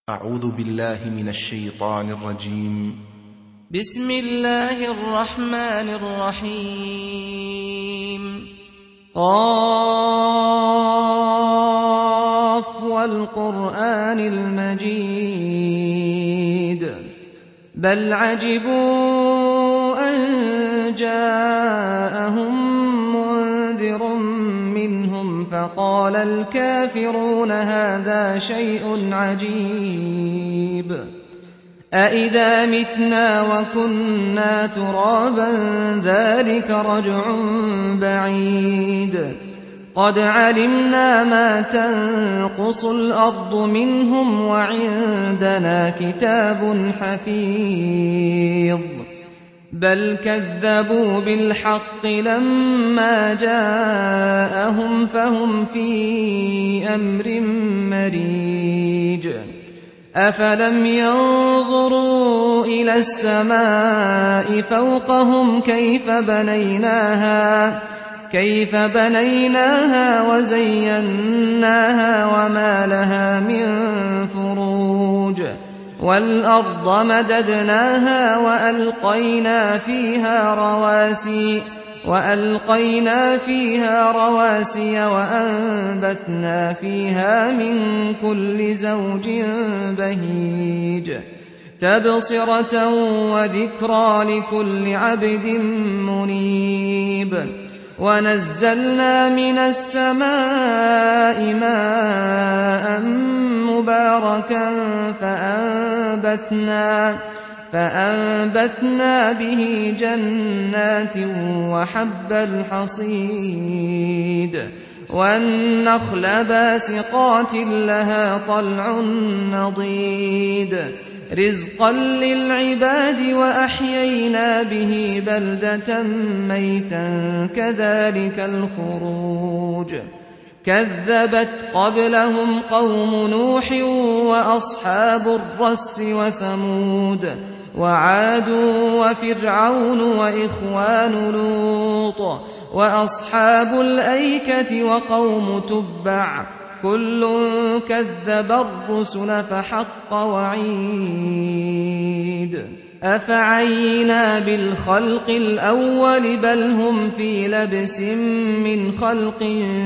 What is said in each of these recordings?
أعوذ بالله من الشيطان الرجيم. بسم الله الرحمن الرحيم. قاف والقرآن المجيد بل عجبوا أن جاءهم منذر منهم فقال الكافرون هذا شيء عجيب أإذا متنا وكنا ترابا ذلك رجع بعيد قد علمنا ما تنقص الأرض منهم وعندنا كتاب حفيظ بل كذبوا بالحق لما جاءهم فهم في أمر مريج أفلم ينظروا إلى السماء فوقهم كيف بنيناها وزيناها وما لها من فروج والأرض مددناها وألقينا فيها رواسي وأنبتنا فيها من كل زوج بهيج تبصرة وذكرى لكل عبد منيب ونزلنا من السماء ماء مباركا فأنبتنا به جنات وحب الحصيد والنخل باسقات لها طلع نضيد رزقا للعباد وأحيينا به بلدة ميتا كذلك الخروج كذبت قبلهم قوم نوح وأصحاب الرس وثمود وعاد وفرعون وإخوان لوط وأصحاب الأيكة وقوم تبع كل كذب الرسل فحق وعيد أفعينا بالخلق الأول بل هم في لبس من خلق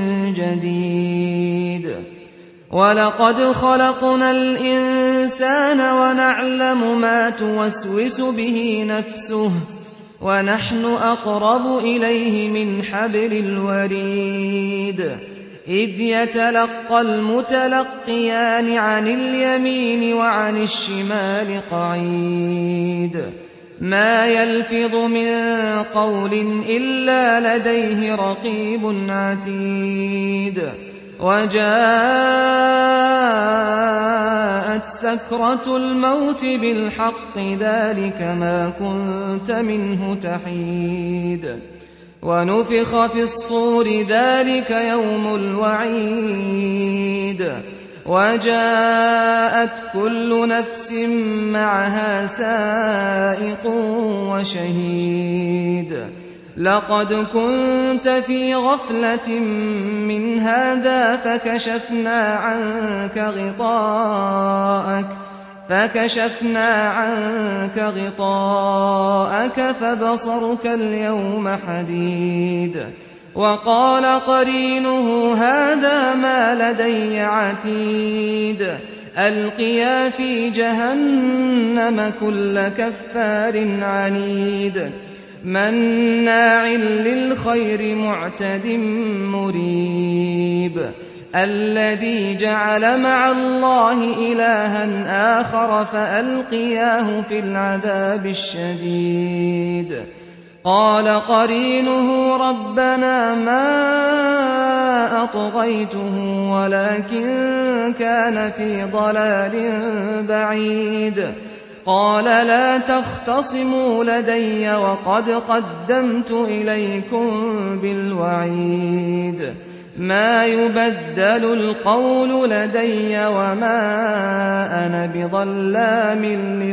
جديد ولقد خلقنا الإنسان ونعلم ما توسوس به نفسه ونحن أقرب إليه من حبل الوريد إذ يتلقى المتلقيان عن اليمين وعن الشمال قعيد ما يلفظ من قول إلا لديه رقيب عتيد وجاءت سكرة الموت بالحق ذلك ما كنت منه تحيد ونفخ في الصور ذلك يوم الوعيد وجاءت كل نفس معها سائق وشهيد لقد كنت في غفلة من هذا فكشفنا عنك غطاءك فبصرك اليوم حديد وقال قرينه هذا ما لدي عتيد ألقيا في جهنم كل كفار عنيد مناع للخير معتد مريب الذي جعل مع الله إلها آخر فألقياه في العذاب الشديد قال قرينه ربنا ما أطغيته ولكن كان في ضلال بعيد قال لا تختصموا لدي وقد قدمت إليكم بالوعيد ما يبدل القول لدي وما أنا بظلام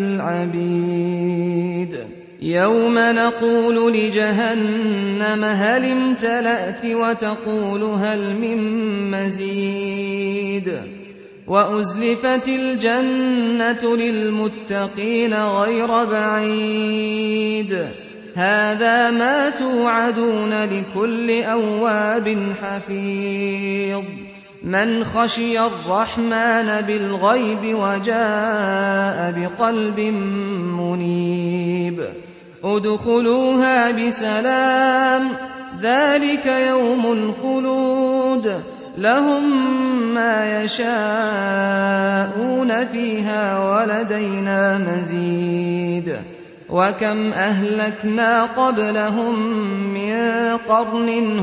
للعبيد يوم نقول لجهنم هل امتلأت وتقول هل من مزيد وأزلفت الجنة للمتقين غير بعيد هذا ما توعدون لكل أواب حفيظ من خشي الرحمن بالغيب وجاء بقلب منيب ادخلوها بسلام ذلك يوم الخلود لهم ما يشاءون فيها ولدينا مزيد وكم أهلكنا قبلهم من قرن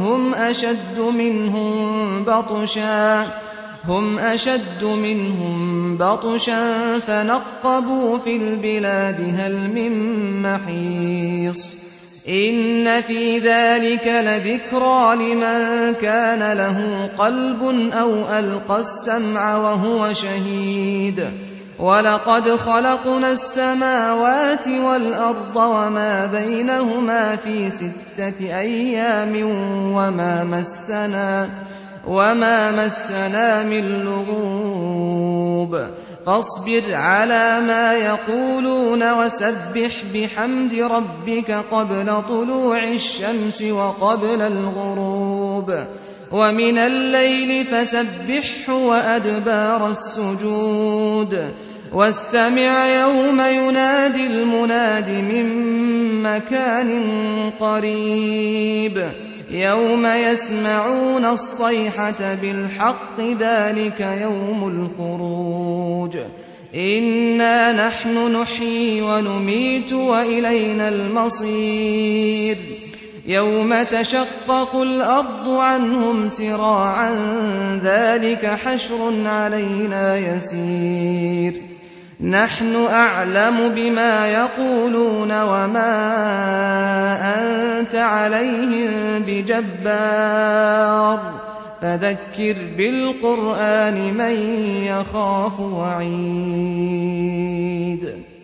هم أشد منهم بطشا فنقبوا في البلاد هل من محيص إن في ذلك لذكرى لمن كان له قلب أو ألقى السمع وهو شهيد ولقد خلقنا السماوات والأرض وما بينهما في 6 أيام وما مسنا من لغوب فاصبر على ما يقولون وسبح بحمد ربك قبل طلوع الشمس وقبل الغروب ومن الليل فسبحه وأدبار السجود واستمع يوم ينادي المناد من مكان قريب يوم يسمعون الصيحة بالحق ذلك يوم الخروج إنا نحن نحيي ونميت وإلينا المصير يوم تشقق الأرض عنهم سراعا ذلك حشر علينا يسير نحن أعلم بما يقولون وما أنت عليهم بجبار فذكر بالقرآن من يخاف وعيد